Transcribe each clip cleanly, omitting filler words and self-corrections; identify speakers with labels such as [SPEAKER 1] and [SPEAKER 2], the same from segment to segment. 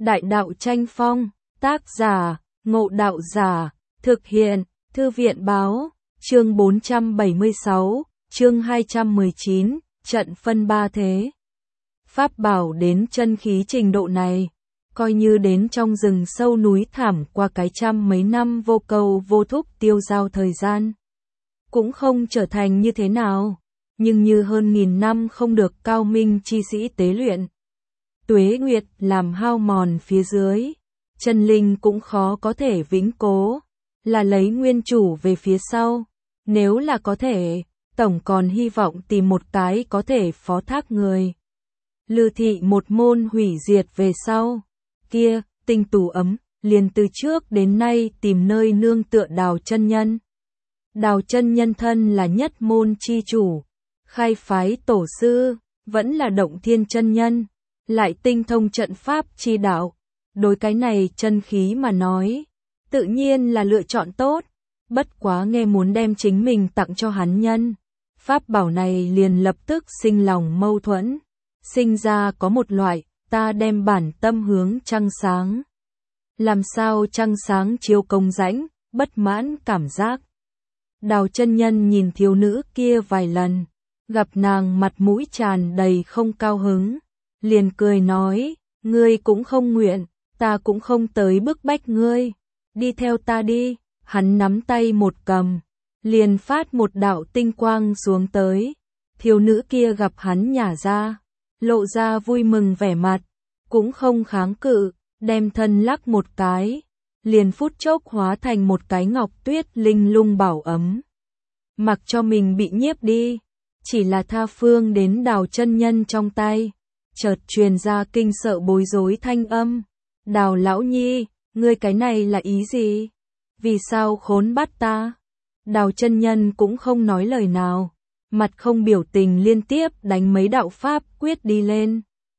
[SPEAKER 1] Đại đạo tranh phong, tác giả, Ngộ Đạo Giả, thực hiện, Thư viện báo, chương 476, chương 219, trận phân ba thế. Pháp bảo đến chân khí trình độ này, coi như đến trong rừng sâu núi thẳm qua cái trăm mấy năm vô cầu vô thúc tiêu dao thời gian. Cũng không trở thành như thế nào, nhưng như hơn nghìn năm không được cao minh chi sĩ tế luyện. Tuế nguyệt làm hao mòn phía dưới, chân linh cũng khó có thể vĩnh cố, là lấy nguyên chủ về phía sau. Nếu là có thể, tổng còn hy vọng tìm một cái có thể phó thác người. Lư thị một môn hủy diệt về sau, kia, Tinh Tú Ấm, liền từ trước đến nay tìm nơi nương tựa Đào chân nhân. Đào chân nhân thân là nhất môn chi chủ, khai phái tổ sư, vẫn là Động Thiên chân nhân, lại tinh thông trận pháp chi đạo. Đối cái này chân khí mà nói, tự nhiên là lựa chọn tốt, bất quá nghe muốn đem chính mình tặng cho hắn nhân. Pháp bảo này liền lập tức sinh lòng mâu thuẫn, sinh ra có một loại, ta đem bản tâm hướng trăng sáng. Làm sao trăng sáng chiếu công rãnh, bất mãn cảm giác. Đào chân nhân nhìn thiếu nữ kia vài lần, gặp nàng mặt mũi tràn đầy không cao hứng, liền cười nói, ngươi cũng không nguyện, ta cũng không tới bức bách ngươi, đi theo ta đi. Hắn nắm tay một cầm, liền phát một đạo tinh quang xuống tới. Thiếu nữ kia gặp hắn nhả ra, lộ ra vui mừng vẻ mặt, cũng không kháng cự, đem thân lắc một cái, liền phút chốc hóa thành một cái ngọc tuyết linh lung bảo ấm. Mặc cho mình bị nhiếp đi, chỉ là tha phương đến Đào chân nhân trong tay, chợt truyền ra kinh sợ bối rối thanh âm. Đào lão nhi, ngươi cái này là ý gì? Vì sao khốn bắt ta? Đào chân nhân cũng không nói lời nào, mặt không biểu tình liên tiếp đánh mấy đạo pháp quyết đi lên.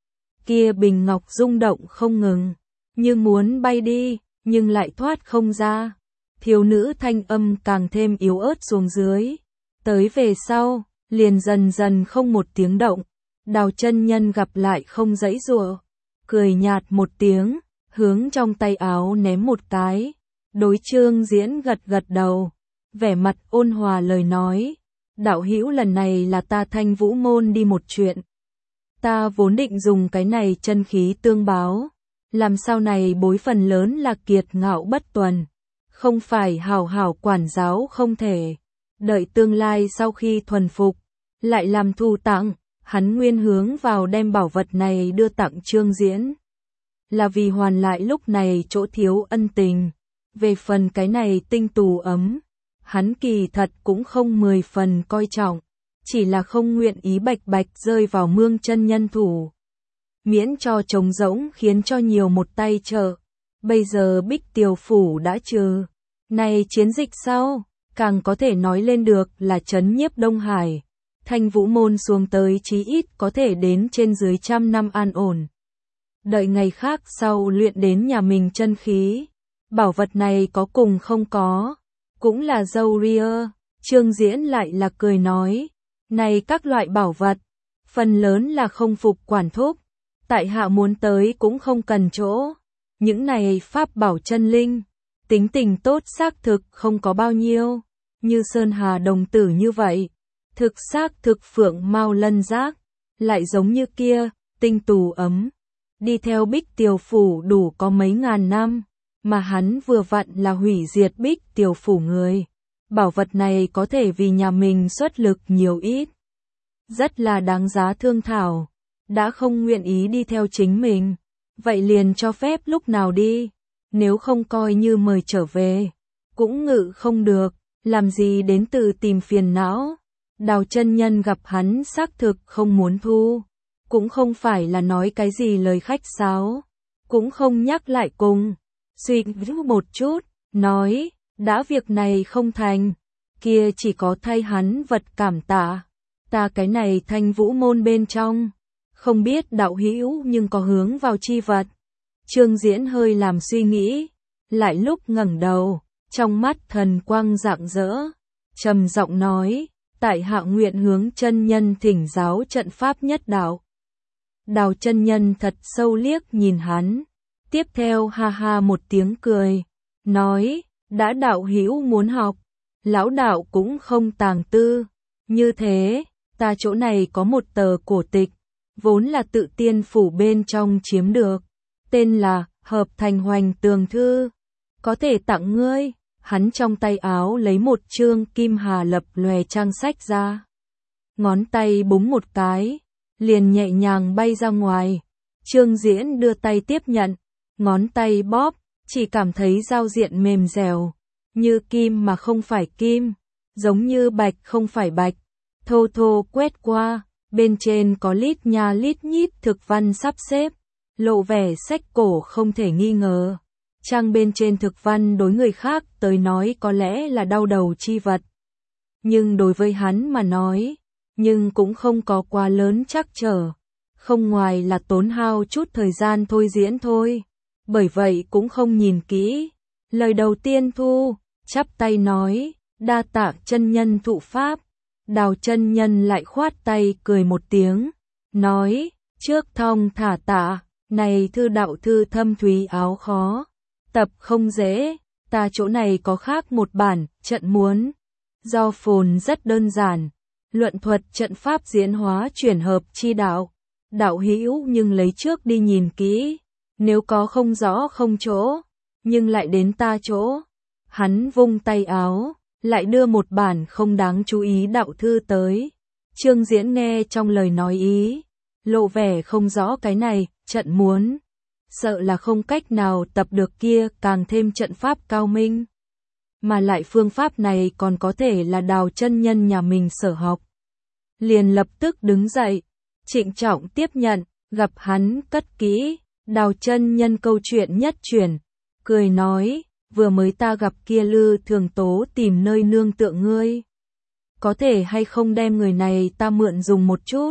[SPEAKER 1] Kia bình ngọc rung động không ngừng, như muốn bay đi, nhưng lại thoát không ra. Thiếu nữ thanh âm càng thêm yếu ớt xuống dưới, tới về sau, liền dần dần không một tiếng động. Đào chân nhân gặp lại không giãy giụa, cười nhạt một tiếng, hướng trong tay áo ném một cái. Đối Trương Diễn gật gật đầu, vẻ mặt ôn hòa lời nói, đạo hữu lần này là ta Thanh Vũ môn đi một chuyện. Ta vốn định dùng cái này chân khí tương báo, làm sao này bối phần lớn là kiệt ngạo bất tuần, không phải hảo hảo quản giáo không thể, đợi tương lai sau khi thuần phục, lại làm thu tặng. Hắn nguyên hướng vào đem bảo vật này đưa tặng Trương Diễn, là vì hoàn lại lúc này chỗ thiếu ân tình. Về phần cái này Tinh Tú Ấm, hắn kỳ thật cũng không 10 phần coi trọng, chỉ là không nguyện ý bạch bạch rơi vào Mương chân nhân thủ. Miễn cho trống rỗng khiến cho nhiều một tay trợ. Bây giờ Bích Tiều Phủ đã trừ, này chiến dịch sau, càng có thể nói lên được là trấn nhiếp Đông Hải. Thanh Vũ môn xuống tới chí ít có thể đến trên dưới 100 năm an ổn. Đợi ngày khác sau luyện đến nhà mình chân khí. Bảo vật này có cùng không có, cũng là dâu ria. Trương Diễn lại là cười nói, này các loại bảo vật, phần lớn là không phục quản thúc, tại hạ muốn tới cũng không cần chỗ. Những này pháp bảo chân linh, tính tình tốt xác thực không có bao nhiêu, như Sơn Hà đồng tử như vậy, thực xác thực Phượng Mao Lân Giác, lại giống như kia, Tinh Tú Ấm, đi theo Bích Tiều Phủ đủ có mấy ngàn năm. Mà hắn vừa vặn là hủy diệt Bích Tiều Phủ người. Bảo vật này có thể vì nhà mình xuất lực nhiều ít. Rất là đáng giá thương thảo. Đã không nguyện ý đi theo chính mình, vậy liền cho phép lúc nào đi. Nếu không coi như mời trở về, cũng ngự không được, làm gì đến từ tìm phiền não. Đào chân nhân gặp hắn xác thực không muốn thu, cũng không phải là nói cái gì lời khách sáo, cũng không nhắc lại cùng. Suy nghĩ một chút, nói, đã việc này không thành, kia chỉ có thay hắn vật cảm tạ. Ta cái này Thanh Vũ môn bên trong, không biết đạo hữu nhưng có hướng vào chi vật. Trương Diễn hơi làm suy nghĩ, lại lúc ngẩng đầu, trong mắt thần quang rạng rỡ, trầm giọng nói, tại hạ nguyện hướng chân nhân thỉnh giáo trận pháp nhất đạo. Đào chân nhân thật sâu liếc nhìn hắn, Tiếp theo ha ha một tiếng cười, nói, đã đạo hữu muốn học, lão đạo cũng không tàng tư. Như thế, ta chỗ này có một tờ cổ tịch, vốn là tự tiên phủ bên trong chiếm được, tên là Hợp Thành Hoành Tường Thư, có thể tặng ngươi. Hắn trong tay áo lấy một chương kim hà lập lòe trang sách ra, ngón tay búng một cái, liền nhẹ nhàng bay ra ngoài. Trương Diễn đưa tay tiếp nhận, ngón tay bóp, chỉ cảm thấy giao diện mềm dẻo, như kim mà không phải kim, giống như bạch không phải bạch. Thô thô quét qua, bên trên có lít nha lít nhít thực văn sắp xếp, lộ vẻ sách cổ không thể nghi ngờ. Trang bên trên thực văn đối người khác tới nói có lẽ là đau đầu chi vật, nhưng đối với hắn mà nói, nhưng cũng không có quá lớn trắc trở, không ngoài là tốn hao chút thời gian thôi diễn thôi, bởi vậy cũng không nhìn kỹ. Lời đầu tiên thu, chắp tay nói, đa tạ chân nhân thụ pháp. Đào chân nhân lại khoát tay cười một tiếng, nói, trước thong thả tạ, này thư đạo thư thâm thúy áo khó, tập không dễ, ta chỗ này có khác một bản, trận muốn. Do phồn rất đơn giản, luận thuật trận pháp diễn hóa chuyển hợp chi đạo, đạo hữu nhưng lấy trước đi nhìn kỹ, nếu có không rõ không chỗ, nhưng lại đến ta chỗ. Hắn vung tay áo, lại đưa một bản không đáng chú ý đạo thư tới. Trương Diễn nghe trong lời nói ý, lộ vẻ không rõ cái này, trận muốn, sợ là không cách nào tập được kia, càng thêm trận pháp cao minh. Mà lại phương pháp này còn có thể là Đào chân nhân nhà mình sở học. Liền lập tức đứng dậy, trịnh trọng tiếp nhận, gặp hắn cất kỹ, Đào chân nhân câu chuyện nhất truyền, cười nói, vừa mới ta gặp kia Lư Thường Tố tìm nơi nương tựa ngươi, có thể hay không đem người này ta mượn dùng một chút.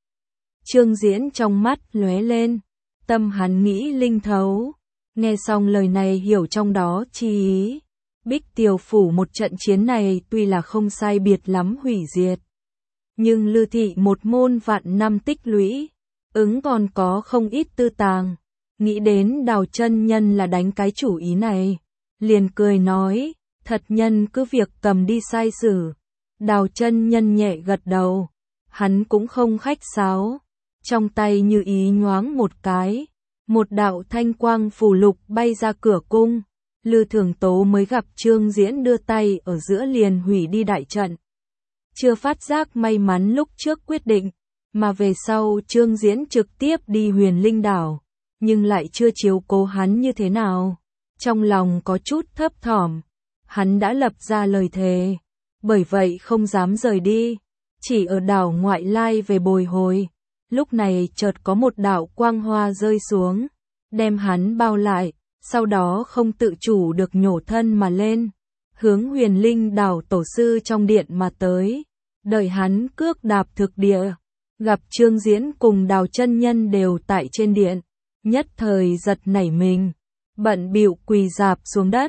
[SPEAKER 1] Trương Diễn trong mắt lóe lên, tâm hắn nghĩ linh thấu, nghe xong lời này hiểu trong đó chi ý. Bích Tiều phủ một trận chiến này tuy là không sai biệt lắm hủy diệt, nhưng Lư thị một môn vạn năm tích lũy, ứng còn có không ít tư tàng. Nghĩ đến Đào chân nhân là đánh cái chủ ý này, liền cười nói, thật nhân cứ việc cầm đi sai sử. Đào chân nhân nhẹ gật đầu, hắn cũng không khách sáo, trong tay như ý nhoáng một cái, một đạo thanh quang phù lục bay ra cửa cung. Lư Thường Tố mới gặp Trương Diễn đưa tay ở giữa liền hủy đi đại trận. Chưa phát giác may mắn lúc trước quyết định, mà về sau Trương Diễn trực tiếp đi Huyền Linh đảo, nhưng lại chưa chiếu cố hắn như thế nào. Trong lòng có chút thấp thỏm, hắn đã lập ra lời thề, bởi vậy không dám rời đi, chỉ ở đảo ngoại lai về bồi hồi. Lúc này chợt có một đạo quang hoa rơi xuống, đem hắn bao lại, sau đó không tự chủ được nhổ thân mà lên, hướng Huyền Linh đảo tổ sư trong điện mà tới. Đợi hắn cước đạp thực địa, gặp Trương Diễn cùng Đào chân nhân đều tại trên điện, nhất thời giật nảy mình, bận bịu quỳ rạp xuống đất,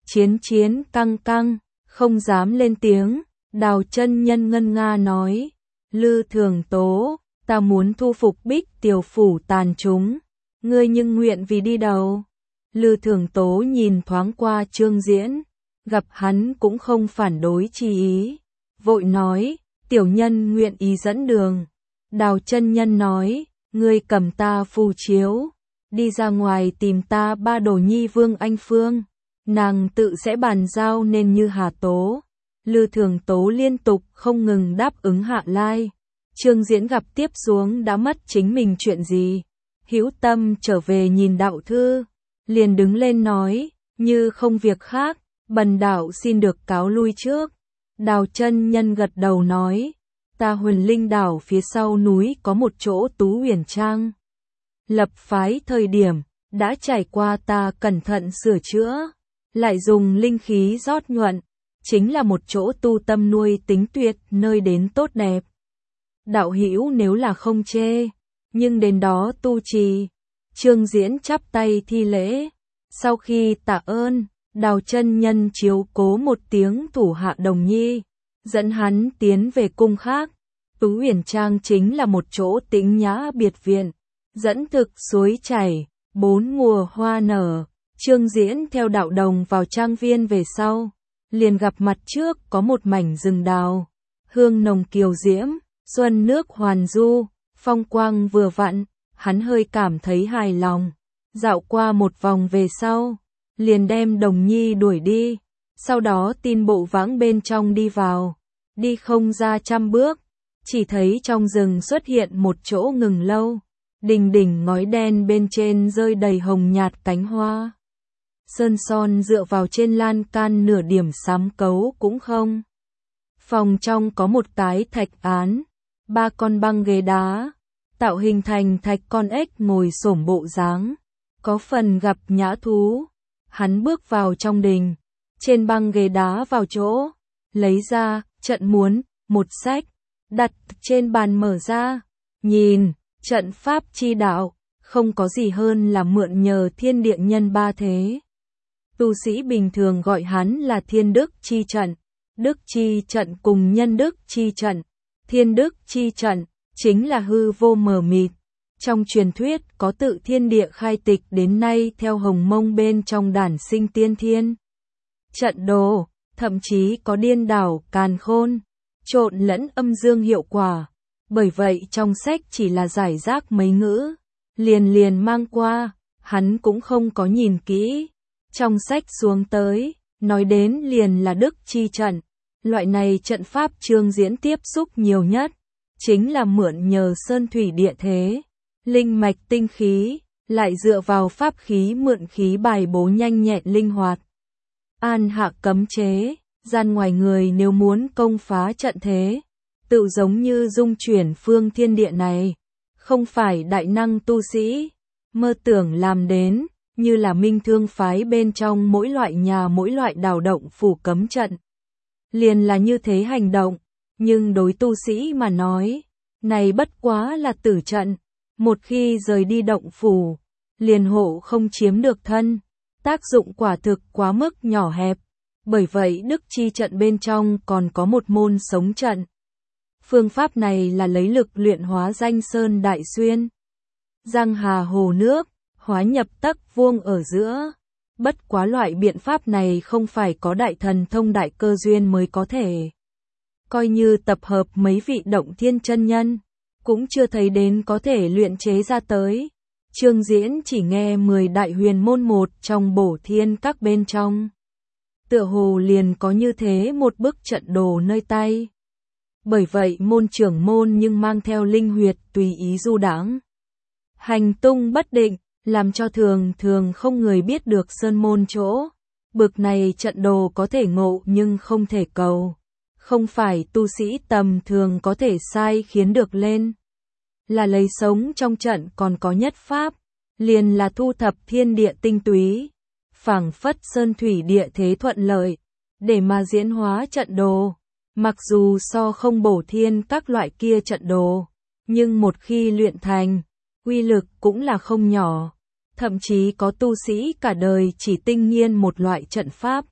[SPEAKER 1] chiến căng căng, không dám lên tiếng. Đào chân nhân ngân nga nói, Lư Thường Tố, ta muốn thu phục Bích Tiều phủ tàn chúng, ngươi nhưng nguyện vì đi đầu. Lư Thường Tố nhìn thoáng qua Trương Diễn, gặp hắn cũng không phản đối chi ý, vội nói, tiểu nhân nguyện ý dẫn đường. Đào chân nhân nói, ngươi cầm ta phù chiếu, đi ra ngoài tìm ta ba đồ nhi Vương Anh Phương, nàng tự sẽ bàn giao nên như Hà Tố. Lư Thường Tố liên tục không ngừng đáp ứng hạ lai. Trương Diễn gặp tiếp xuống đã mất chính mình chuyện gì, hữu tâm trở về nhìn đạo thư, liền đứng lên nói, như không việc khác, bần đạo xin được cáo lui trước. Đào chân nhân gật đầu nói, ta Huyền Linh đảo phía sau núi có một chỗ Tú Huyền Trang, lập phái thời điểm, đã trải qua ta cẩn thận sửa chữa, lại dùng linh khí rót nhuận, chính là một chỗ tu tâm nuôi tính tuyệt nơi đến tốt đẹp. Đạo hữu nếu là không chê, nhưng đến đó tu trì. Trương Diễn chắp tay thi lễ, sau khi tạ ơn, Đào chân nhân chiếu cố một tiếng thủ hạ đồng nhi, dẫn hắn tiến về cung khác. Tú Huyền Trang chính là một chỗ tĩnh nhã biệt viện, dẫn thực suối chảy, 4 mùa hoa nở, Trương Diễn theo đạo đồng vào trang viên về sau, liền gặp mặt trước có một mảnh rừng đào, hương nồng kiều diễm, xuân nước hoàn du, phong quang vừa vặn, hắn hơi cảm thấy hài lòng. Dạo qua một vòng về sau, liền đem Đồng Nhi đuổi đi, sau đó tin bộ vãng bên trong đi vào, đi không ra 100 bước, chỉ thấy trong rừng xuất hiện một chỗ ngừng lâu, đình đỉnh ngói đen bên trên rơi đầy hồng nhạt cánh hoa. Sơn son dựa vào trên lan can nửa điểm sám cấu cũng không. Phòng trong có một cái thạch án, 3 con băng ghế đá, tạo hình thành thạch con ếch ngồi xổm bộ dáng, có phần gặp nhã thú. Hắn bước vào trong đình, trên băng ghế đá vào chỗ, lấy ra, trận muốn, một sách, đặt trên bàn mở ra, nhìn, trận pháp chi đạo, không có gì hơn là mượn nhờ thiên địa nhân ba thế. Tu sĩ bình thường gọi hắn là thiên đức chi trận, đức chi trận cùng nhân đức chi trận, thiên đức chi trận, chính là hư vô mờ mịt. Trong truyền thuyết có tự thiên địa khai tịch đến nay theo Hồng Mông bên trong đản sinh tiên thiên. Trận đồ, thậm chí có điên đảo càn khôn, trộn lẫn âm dương hiệu quả. Bởi vậy trong sách chỉ là giải rác mấy ngữ, liền mang qua, hắn cũng không có nhìn kỹ. Trong sách xuống tới, nói đến liền là đức chi trận, loại này trận pháp Trương Diễn tiếp xúc nhiều nhất, chính là mượn nhờ sơn thủy địa thế, linh mạch tinh khí, lại dựa vào pháp khí mượn khí bài bố nhanh nhẹn linh hoạt. An hạ cấm chế, gian ngoài người nếu muốn công phá trận thế, tự giống như dung chuyển phương thiên địa này, không phải đại năng tu sĩ, mơ tưởng làm đến, như là Minh Thương phái bên trong mỗi loại nhà mỗi loại đào động phủ cấm trận. Liền là như thế hành động, nhưng đối tu sĩ mà nói, này bất quá là tử trận, một khi rời đi động phủ, liền hộ không chiếm được thân, tác dụng quả thực quá mức nhỏ hẹp, bởi vậy đức chi trận bên trong còn có một môn sống trận. Phương pháp này là lấy lực luyện hóa danh sơn đại xuyên, giang hà hồ nước, hóa nhập tắc vuông ở giữa. Bất quá loại biện pháp này không phải có đại thần thông đại cơ duyên mới có thể. Coi như tập hợp mấy vị động thiên chân nhân, cũng chưa thấy đến có thể luyện chế ra tới. Trương Diễn chỉ nghe 10 đại huyền môn một trong bổ thiên các bên trong. Tựa hồ liền có như thế một bức trận đồ nơi tay. Bởi vậy môn trưởng môn nhưng mang theo linh huyệt tùy ý du đãng, hành tung bất định, làm cho thường không người biết được sơn môn chỗ. Bực này trận đồ có thể ngộ nhưng không thể cầu. Không phải tu sĩ tầm thường có thể sai khiến được lên. Là lấy sống trong trận còn có nhất pháp, liền là thu thập thiên địa tinh túy, phảng phất sơn thủy địa thế thuận lợi, để mà diễn hóa trận đồ. Mặc dù so không bổ thiên các loại kia trận đồ, nhưng một khi luyện thành, uy lực cũng là không nhỏ. Thậm chí có tu sĩ cả đời chỉ tinh nghiên một loại trận pháp.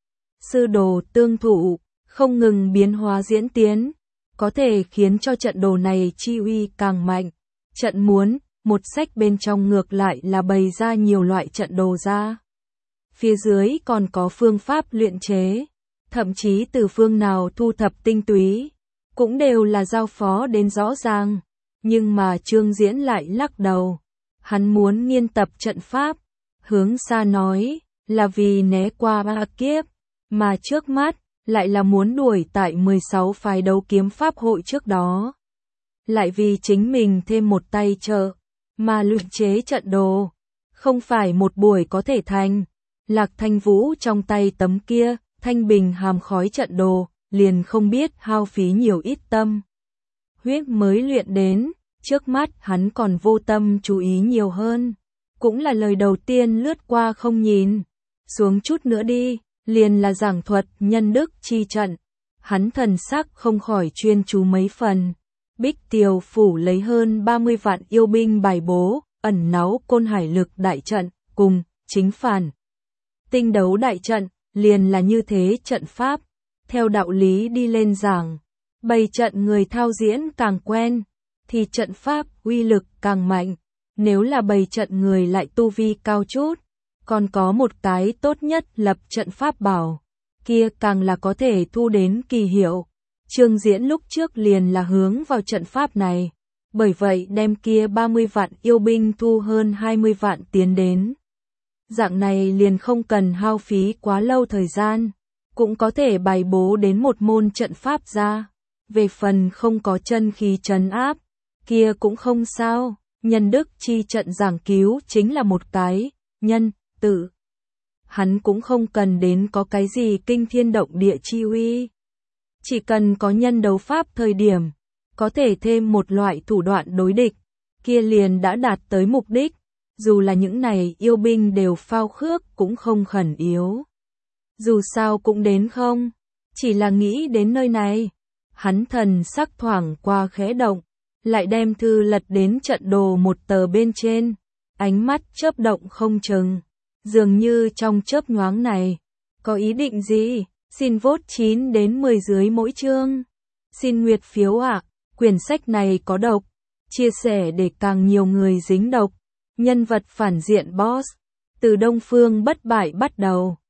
[SPEAKER 1] Sư đồ tương thụ, không ngừng biến hóa diễn tiến, có thể khiến cho trận đồ này chi uy càng mạnh. Trận muốn, một sách bên trong ngược lại là bày ra nhiều loại trận đồ ra. Phía dưới còn có phương pháp luyện chế, thậm chí từ phương nào thu thập tinh túy, cũng đều là giao phó đến rõ ràng. Nhưng mà Trương Diễn lại lắc đầu. Hắn muốn nghiên tập trận pháp, hướng xa nói, là vì né qua ba kiếp, mà trước mắt, lại là muốn đuổi tại 16 phái đấu kiếm pháp hội trước đó. Lại vì chính mình thêm một tay trợ, mà luyện chế trận đồ, không phải một buổi có thể thành. Lạc Thanh Vũ trong tay tấm kia, thanh bình hàm khói trận đồ, liền không biết hao phí nhiều ít tâm huyết mới luyện đến. Trước mắt hắn còn vô tâm chú ý nhiều hơn, cũng là lời đầu tiên lướt qua không nhìn, xuống chút nữa đi, liền là giảng thuật nhân đức chi trận. Hắn thần sắc không khỏi chuyên chú mấy phần. Bích Tiều phủ lấy hơn 30 vạn yêu binh bài bố, ẩn náu côn hải lực đại trận, cùng chính phản tinh đấu đại trận, liền là như thế trận pháp. Theo đạo lý đi lên giảng, bày trận người thao diễn càng quen, thì trận pháp uy lực càng mạnh. Nếu là bày trận người lại tu vi cao chút, còn có một cái tốt nhất lập trận pháp bảo, kia càng là có thể thu đến kỳ hiệu. Trương Diễn lúc trước liền là hướng vào trận pháp này, bởi vậy đem kia 30 vạn yêu binh thu hơn 20 vạn tiến đến. Dạng này liền không cần hao phí quá lâu thời gian, cũng có thể bày bố đến một môn trận pháp ra. Về phần không có chân khí trấn áp, kia cũng không sao, nhân đức chi trận giảng cứu chính là một cái, nhân, tử. Hắn cũng không cần đến có cái gì kinh thiên động địa chi uy. Chỉ cần có nhân đấu pháp thời điểm, có thể thêm một loại thủ đoạn đối địch, kia liền đã đạt tới mục đích, dù là những này yêu binh đều phao khước cũng không khẩn yếu. Dù sao cũng đến không, chỉ là nghĩ đến nơi này, hắn thần sắc thoảng qua khẽ động, lại đem thư lật đến trận đồ một tờ bên trên, ánh mắt chớp động không chừng, dường như trong chớp nhoáng này, có ý định gì, xin vote 9 đến 10 dưới mỗi chương, xin nguyệt phiếu ạ, quyển sách này có độc, chia sẻ để càng nhiều người dính độc, nhân vật phản diện boss, từ Đông Phương bất bại bắt đầu.